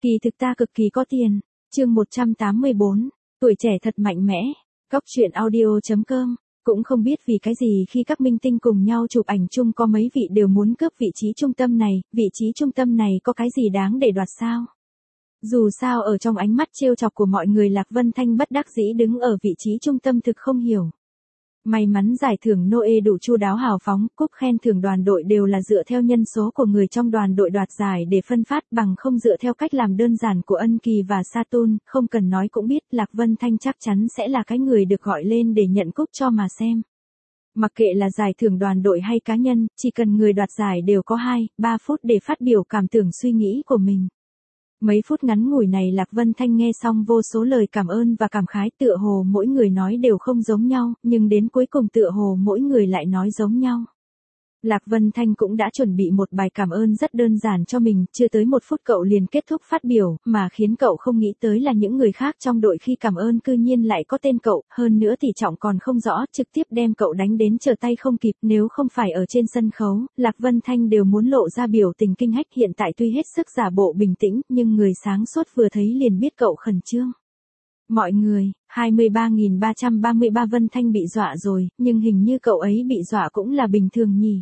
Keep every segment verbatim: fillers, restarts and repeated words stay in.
Kỳ thực ta cực kỳ có tiền. Chương một trăm tám mươi bốn, tuổi trẻ thật mạnh mẽ. Cóc truyện audio chấm com. Cũng không biết vì cái gì khi các minh tinh cùng nhau chụp ảnh chung có mấy vị đều muốn cướp vị trí trung tâm này, vị trí trung tâm này có cái gì đáng để đoạt sao? Dù sao ở trong ánh mắt trêu chọc của mọi người, Lạc Vân Thanh bất đắc dĩ đứng ở vị trí trung tâm thực không hiểu. May mắn giải thưởng Noe đủ chu đáo hào phóng, cúp khen thưởng đoàn đội đều là dựa theo nhân số của người trong đoàn đội đoạt giải để phân phát, bằng không dựa theo cách làm đơn giản của Ân Kỳ và Saturn, không cần nói cũng biết Lạc Vân Thanh chắc chắn sẽ là cái người được gọi lên để nhận cúp cho mà xem. Mặc kệ là giải thưởng đoàn đội hay cá nhân, chỉ cần người đoạt giải đều có hai, ba phút để phát biểu cảm tưởng suy nghĩ của mình. Mấy phút ngắn ngủi này Lạc Vân Thanh nghe xong vô số lời cảm ơn và cảm khái, tựa hồ mỗi người nói đều không giống nhau, nhưng đến cuối cùng tựa hồ mỗi người lại nói giống nhau. Lạc Vân Thanh cũng đã chuẩn bị một bài cảm ơn rất đơn giản cho mình, chưa tới một phút cậu liền kết thúc phát biểu, mà khiến cậu không nghĩ tới là những người khác trong đội khi cảm ơn cư nhiên lại có tên cậu, hơn nữa tỷ trọng còn không rõ, trực tiếp đem cậu đánh đến trở tay không kịp. Nếu không phải ở trên sân khấu, Lạc Vân Thanh đều muốn lộ ra biểu tình kinh hách, hiện tại tuy hết sức giả bộ bình tĩnh, nhưng người sáng suốt vừa thấy liền biết cậu khẩn trương. Mọi người, hai mươi ba nghìn ba trăm ba mươi ba Vân Thanh bị dọa rồi, nhưng hình như cậu ấy bị dọa cũng là bình thường nhỉ.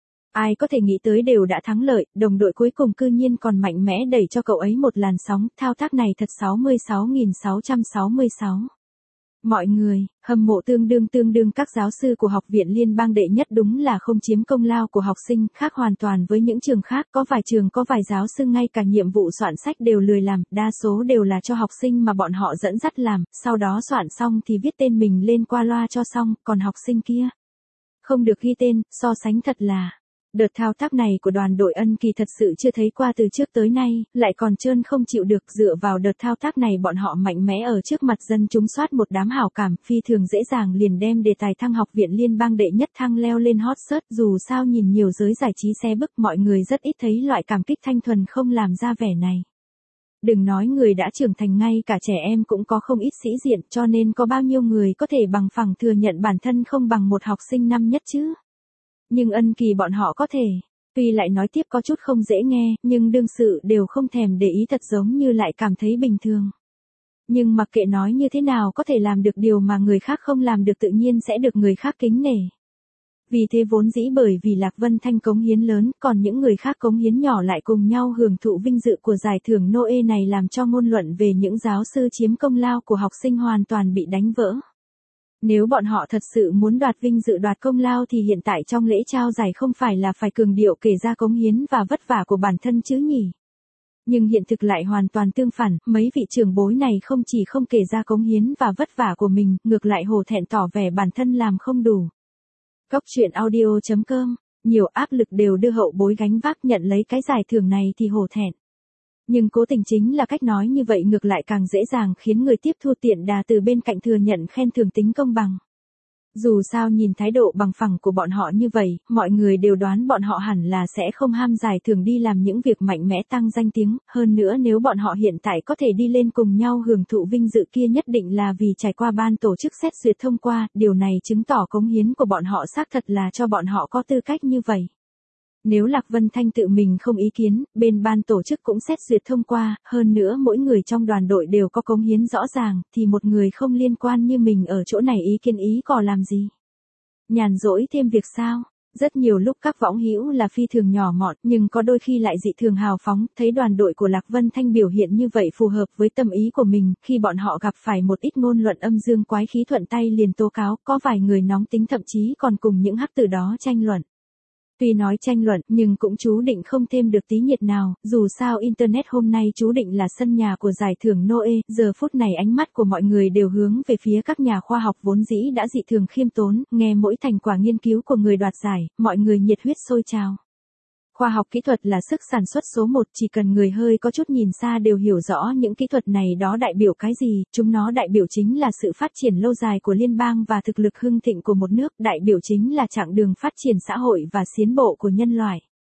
Ai có thể nghĩ tới đều đã thắng lợi, đồng đội cuối cùng cư nhiên còn mạnh mẽ đẩy cho cậu ấy một làn sóng, thao tác này thật sáu mươi sáu nghìn sáu trăm sáu mươi sáu. Mọi người, hâm mộ tương đương tương đương các giáo sư của học viện liên bang đệ nhất đúng là không chiếm công lao của học sinh, khác hoàn toàn với những trường khác, có vài trường có vài giáo sư ngay cả nhiệm vụ soạn sách đều lười làm, đa số đều là cho học sinh mà bọn họ dẫn dắt làm, sau đó soạn xong thì viết tên mình lên qua loa cho xong, còn học sinh kia không được ghi tên, so sánh thật là. Đợt thao tác này của đoàn đội Ân Kỳ thật sự chưa thấy qua từ trước tới nay, lại còn trơn không chịu được, dựa vào đợt thao tác này bọn họ mạnh mẽ ở trước mặt dân chúng soát một đám hảo cảm, phi thường dễ dàng liền đem đề tài thăng học viện liên bang đệ nhất thăng leo lên hot search. Dù sao nhìn nhiều giới giải trí xe bức, mọi người rất ít thấy loại cảm kích thanh thuần không làm ra vẻ này. Đừng nói người đã trưởng thành, ngay cả trẻ em cũng có không ít sĩ diện, cho nên có bao nhiêu người có thể bằng phẳng thừa nhận bản thân không bằng một học sinh năm nhất chứ. Nhưng Ân Kỳ bọn họ có thể, tuy lại nói tiếp có chút không dễ nghe, nhưng đương sự đều không thèm để ý, thật giống như lại cảm thấy bình thường. Nhưng mặc kệ nói như thế nào, có thể làm được điều mà người khác không làm được tự nhiên sẽ được người khác kính nể. Vì thế vốn dĩ bởi vì Lạc Vân Thanh cống hiến lớn, còn những người khác cống hiến nhỏ lại cùng nhau hưởng thụ vinh dự của giải thưởng Noe này, làm cho ngôn luận về những giáo sư chiếm công lao của học sinh hoàn toàn bị đánh vỡ. Nếu bọn họ thật sự muốn đoạt vinh dự đoạt công lao thì hiện tại trong lễ trao giải không phải là phải cường điệu kể ra cống hiến và vất vả của bản thân chứ nhỉ? Nhưng hiện thực lại hoàn toàn tương phản, mấy vị trưởng bối này không chỉ không kể ra cống hiến và vất vả của mình, ngược lại hổ thẹn tỏ vẻ bản thân làm không đủ. Cóc truyện audio chấm com, nhiều áp lực đều đưa hậu bối gánh vác, nhận lấy cái giải thưởng này thì hổ thẹn. Nhưng cố tình chính là cách nói như vậy ngược lại càng dễ dàng khiến người tiếp thu tiện đà từ bên cạnh thừa nhận khen thưởng tính công bằng. Dù sao nhìn thái độ bằng phẳng của bọn họ như vậy, mọi người đều đoán bọn họ hẳn là sẽ không ham giải thưởng đi làm những việc mạnh mẽ tăng danh tiếng, hơn nữa nếu bọn họ hiện tại có thể đi lên cùng nhau hưởng thụ vinh dự kia nhất định là vì trải qua ban tổ chức xét duyệt thông qua, điều này chứng tỏ cống hiến của bọn họ xác thật là cho bọn họ có tư cách như vậy. Nếu Lạc Vân Thanh tự mình không ý kiến, bên ban tổ chức cũng xét duyệt thông qua, hơn nữa mỗi người trong đoàn đội đều có cống hiến rõ ràng, thì một người không liên quan như mình ở chỗ này ý kiến ý cò làm gì? Nhàn rỗi thêm việc sao? Rất nhiều lúc các võng hữu là phi thường nhỏ mọn, nhưng có đôi khi lại dị thường hào phóng, thấy đoàn đội của Lạc Vân Thanh biểu hiện như vậy phù hợp với tâm ý của mình, khi bọn họ gặp phải một ít ngôn luận âm dương quái khí thuận tay liền tố cáo, có vài người nóng tính thậm chí còn cùng những hắc tử đó tranh luận. Tuy nói tranh luận, nhưng cũng chú định không thêm được tí nhiệt nào, dù sao Internet hôm nay chú định là sân nhà của giải thưởng Noe, giờ phút này ánh mắt của mọi người đều hướng về phía các nhà khoa học vốn dĩ đã dị thường khiêm tốn, nghe mỗi thành quả nghiên cứu của người đoạt giải, mọi người nhiệt huyết sôi trào. Khoa học kỹ thuật là sức sản xuất số một, chỉ cần người hơi có chút nhìn xa đều hiểu rõ những kỹ thuật này đó đại biểu cái gì, chúng nó đại biểu chính là sự phát triển lâu dài của liên bang và thực lực hưng thịnh của một nước, đại biểu chính là chặng đường phát triển xã hội và tiến bộ của nhân loại.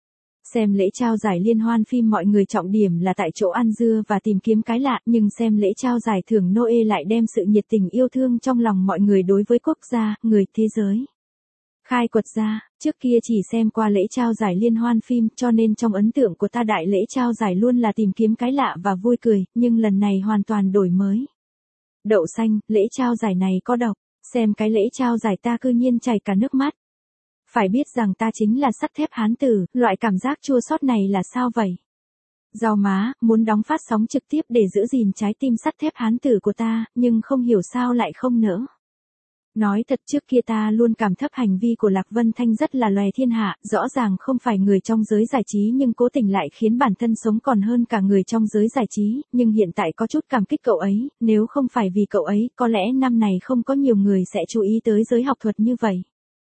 Xem lễ trao giải liên hoan phim mọi người trọng điểm là tại chỗ ăn dưa và tìm kiếm cái lạ, nhưng xem lễ trao giải thưởng Noe lại đem sự nhiệt tình yêu thương trong lòng mọi người đối với quốc gia, người, thế giới. Khai quật ra, trước kia chỉ xem qua lễ trao giải liên hoan phim cho nên trong ấn tượng của ta đại lễ trao giải luôn là tìm kiếm cái lạ và vui cười, nhưng lần này hoàn toàn đổi mới. Đậu xanh, lễ trao giải này có độc, xem cái lễ trao giải ta cư nhiên chảy cả nước mắt. Phải biết rằng ta chính là sắt thép hán tử, loại cảm giác chua xót này là sao vậy? Rau má, muốn đóng phát sóng trực tiếp để giữ gìn trái tim sắt thép hán tử của ta, nhưng không hiểu sao lại không nỡ. Nói thật trước kia ta luôn cảm thấp hành vi của Lạc Vân Thanh rất là lòe thiên hạ, rõ ràng không phải người trong giới giải trí nhưng cố tình lại khiến bản thân sống còn hơn cả người trong giới giải trí, nhưng hiện tại có chút cảm kích cậu ấy, nếu không phải vì cậu ấy, có lẽ năm này không có nhiều người sẽ chú ý tới giới học thuật như vậy.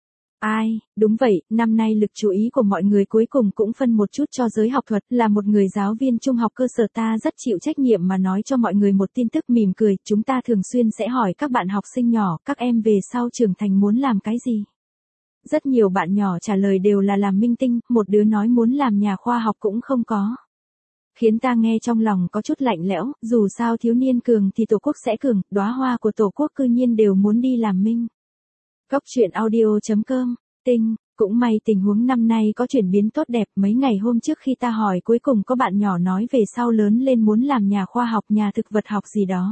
Ai, đúng vậy, năm nay lực chú ý của mọi người cuối cùng cũng phân một chút cho giới học thuật, là một người giáo viên trung học cơ sở ta rất chịu trách nhiệm mà nói cho mọi người một tin tức mỉm cười, chúng ta thường xuyên sẽ hỏi các bạn học sinh nhỏ, các em về sau trưởng thành muốn làm cái gì? Rất nhiều bạn nhỏ trả lời đều là làm minh tinh, một đứa nói muốn làm nhà khoa học cũng không có. Khiến ta nghe trong lòng có chút lạnh lẽo, dù sao thiếu niên cường thì tổ quốc sẽ cường, đóa hoa của tổ quốc cư nhiên đều muốn đi làm minh. Cốc truyện audio chấm com, tinh, cũng may tình huống năm nay có chuyển biến tốt đẹp, mấy ngày hôm trước khi ta hỏi cuối cùng có bạn nhỏ nói về sau lớn lên muốn làm nhà khoa học nhà thực vật học gì đó.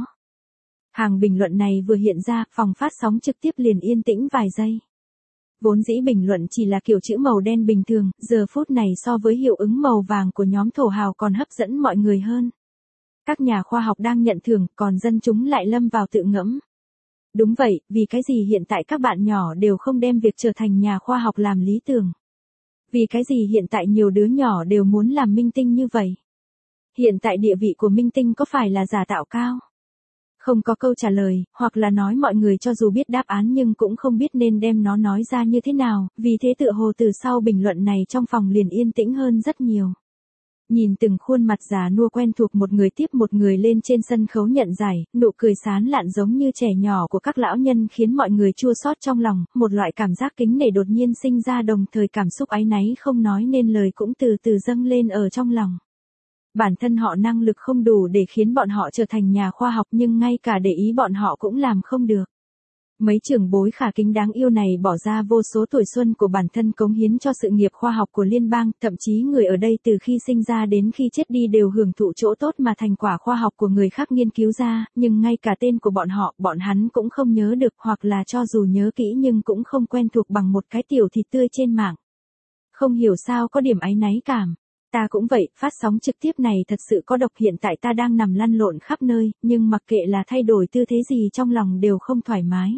Hàng bình luận này vừa hiện ra, phòng phát sóng trực tiếp liền yên tĩnh vài giây. Vốn dĩ bình luận chỉ là kiểu chữ màu đen bình thường, giờ phút này so với hiệu ứng màu vàng của nhóm thổ hào còn hấp dẫn mọi người hơn. Các nhà khoa học đang nhận thưởng, còn dân chúng lại lâm vào tự ngẫm. Đúng vậy, vì cái gì hiện tại các bạn nhỏ đều không đem việc trở thành nhà khoa học làm lý tưởng? Vì cái gì hiện tại nhiều đứa nhỏ đều muốn làm minh tinh như vậy? Hiện tại địa vị của minh tinh có phải là giả tạo cao? Không có câu trả lời, hoặc là nói mọi người cho dù biết đáp án nhưng cũng không biết nên đem nó nói ra như thế nào, vì thế tựa hồ từ sau bình luận này trong phòng liền yên tĩnh hơn rất nhiều. Nhìn từng khuôn mặt già nua quen thuộc một người tiếp một người lên trên sân khấu nhận giải, nụ cười sán lạn giống như trẻ nhỏ của các lão nhân khiến mọi người chua xót trong lòng, một loại cảm giác kính nể đột nhiên sinh ra đồng thời cảm xúc áy náy không nói nên lời cũng từ từ dâng lên ở trong lòng. Bản thân họ năng lực không đủ để khiến bọn họ trở thành nhà khoa học nhưng ngay cả để ý bọn họ cũng làm không được. Mấy trưởng bối khả kính đáng yêu này bỏ ra vô số tuổi xuân của bản thân cống hiến cho sự nghiệp khoa học của liên bang, thậm chí người ở đây từ khi sinh ra đến khi chết đi đều hưởng thụ chỗ tốt mà thành quả khoa học của người khác nghiên cứu ra, nhưng ngay cả tên của bọn họ, bọn hắn cũng không nhớ được hoặc là cho dù nhớ kỹ nhưng cũng không quen thuộc bằng một cái tiểu thịt tươi trên mạng. Không hiểu sao có điểm áy náy cảm. Ta cũng vậy, phát sóng trực tiếp này thật sự có độc hiện tại ta đang nằm lăn lộn khắp nơi, nhưng mặc kệ là thay đổi tư thế gì trong lòng đều không thoải mái.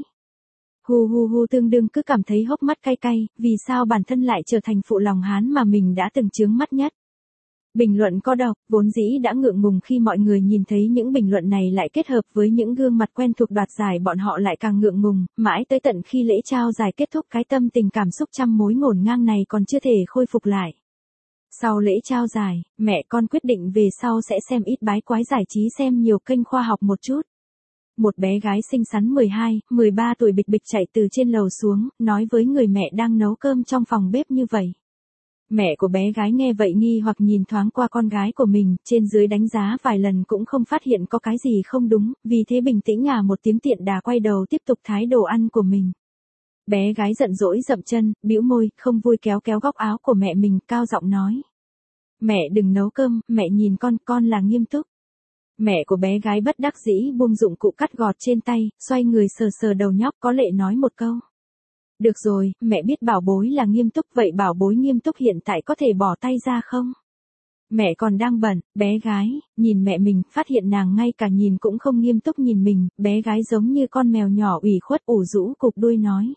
Hu hu hu tương đương cứ cảm thấy hốc mắt cay cay, vì sao bản thân lại trở thành phụ lòng hán mà mình đã từng chướng mắt nhất. Bình luận có độc, vốn dĩ đã ngượng ngùng khi mọi người nhìn thấy những bình luận này lại kết hợp với những gương mặt quen thuộc đoạt giải bọn họ lại càng ngượng ngùng, mãi tới tận khi lễ trao giải kết thúc cái tâm tình cảm xúc trăm mối ngổn ngang này còn chưa thể khôi phục lại. Sau lễ trao giải, mẹ con quyết định về sau sẽ xem ít bái quái giải trí xem nhiều kênh khoa học một chút. Một bé gái xinh xắn mười hai, mười ba tuổi bịch bịch chạy từ trên lầu xuống, nói với người mẹ đang nấu cơm trong phòng bếp như vậy. Mẹ của bé gái nghe vậy nghi hoặc nhìn thoáng qua con gái của mình, trên dưới đánh giá vài lần cũng không phát hiện có cái gì không đúng, vì thế bình tĩnh ngà một tiếng tiện đà quay đầu tiếp tục thái đồ ăn của mình. Bé gái giận dỗi dậm chân, bĩu môi, không vui kéo kéo góc áo của mẹ mình, cao giọng nói. Mẹ đừng nấu cơm, mẹ nhìn con, con là nghiêm túc. Mẹ của bé gái bất đắc dĩ buông dụng cụ cắt gọt trên tay, xoay người sờ sờ đầu nhóc có lệ nói một câu. Được rồi, mẹ biết bảo bối là nghiêm túc, vậy bảo bối nghiêm túc hiện tại có thể bỏ tay ra không? Mẹ còn đang bận, bé gái, nhìn mẹ mình, phát hiện nàng ngay cả nhìn cũng không nghiêm túc nhìn mình, bé gái giống như con mèo nhỏ ủy khuất ủ rũ cục đuôi nói.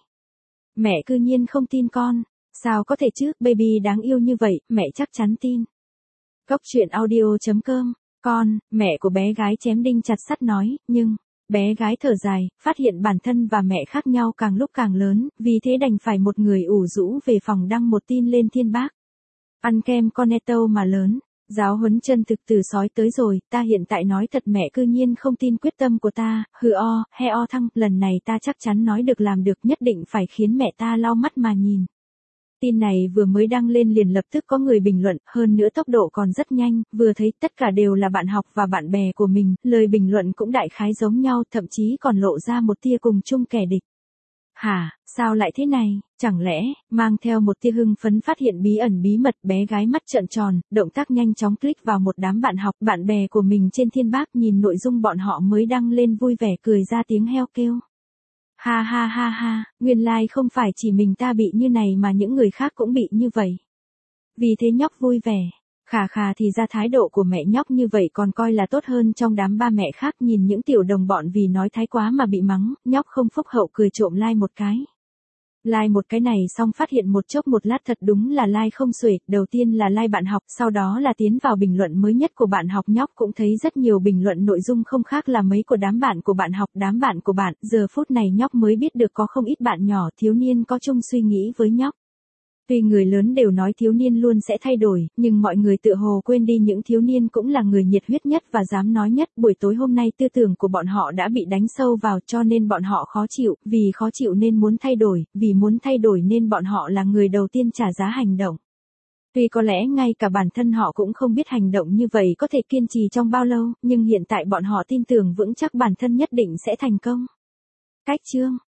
Mẹ cư nhiên không tin con, sao có thể chứ, baby đáng yêu như vậy, mẹ chắc chắn tin. Cốc truyện audio chấm com, con, mẹ của bé gái chém đinh chặt sắt nói, nhưng, bé gái thở dài, phát hiện bản thân và mẹ khác nhau càng lúc càng lớn, vì thế đành phải một người ủ rũ về phòng đăng một tin lên Thiên Bác. Ăn kem Cornetto mà lớn, giáo huấn chân thực từ sói tới rồi, ta hiện tại nói thật mẹ cư nhiên không tin quyết tâm của ta, hừ o, he o thăng, lần này ta chắc chắn nói được làm được, nhất định phải khiến mẹ ta lau mắt mà nhìn. Tin này vừa mới đăng lên liền lập tức có người bình luận, hơn nữa tốc độ còn rất nhanh, vừa thấy tất cả đều là bạn học và bạn bè của mình, lời bình luận cũng đại khái giống nhau, thậm chí còn lộ ra một tia cùng chung kẻ địch. Hả, sao lại thế này, chẳng lẽ, mang theo một tia hưng phấn phát hiện bí ẩn bí mật, bé gái mắt trợn tròn, động tác nhanh chóng click vào một đám bạn học, bạn bè của mình trên Thiên Bác nhìn nội dung bọn họ mới đăng lên vui vẻ cười ra tiếng heo kêu. Ha ha ha ha, nguyên lai like không phải chỉ mình ta bị như này mà những người khác cũng bị như vậy. Vì thế nhóc vui vẻ. Khà khà thì ra thái độ của mẹ nhóc như vậy còn coi là tốt hơn trong đám ba mẹ khác nhìn những tiểu đồng bọn vì nói thái quá mà bị mắng, nhóc không phúc hậu cười trộm like một cái. Like một cái này xong phát hiện một chốc một lát thật đúng là like không xuể, đầu tiên là like bạn học, sau đó là tiến vào bình luận mới nhất của bạn học, nhóc cũng thấy rất nhiều bình luận nội dung không khác là mấy của đám bạn của bạn học, đám bạn của bạn, giờ phút này nhóc mới biết được có không ít bạn nhỏ thiếu niên có chung suy nghĩ với nhóc. Tuy người lớn đều nói thiếu niên luôn sẽ thay đổi, nhưng mọi người tự hồ quên đi những thiếu niên cũng là người nhiệt huyết nhất và dám nói nhất. Buổi tối hôm nay tư tưởng của bọn họ đã bị đánh sâu vào cho nên bọn họ khó chịu, vì khó chịu nên muốn thay đổi, vì muốn thay đổi nên bọn họ là người đầu tiên trả giá hành động. Tuy có lẽ ngay cả bản thân họ cũng không biết hành động như vậy có thể kiên trì trong bao lâu, nhưng hiện tại bọn họ tin tưởng vững chắc bản thân nhất định sẽ thành công. Cách chương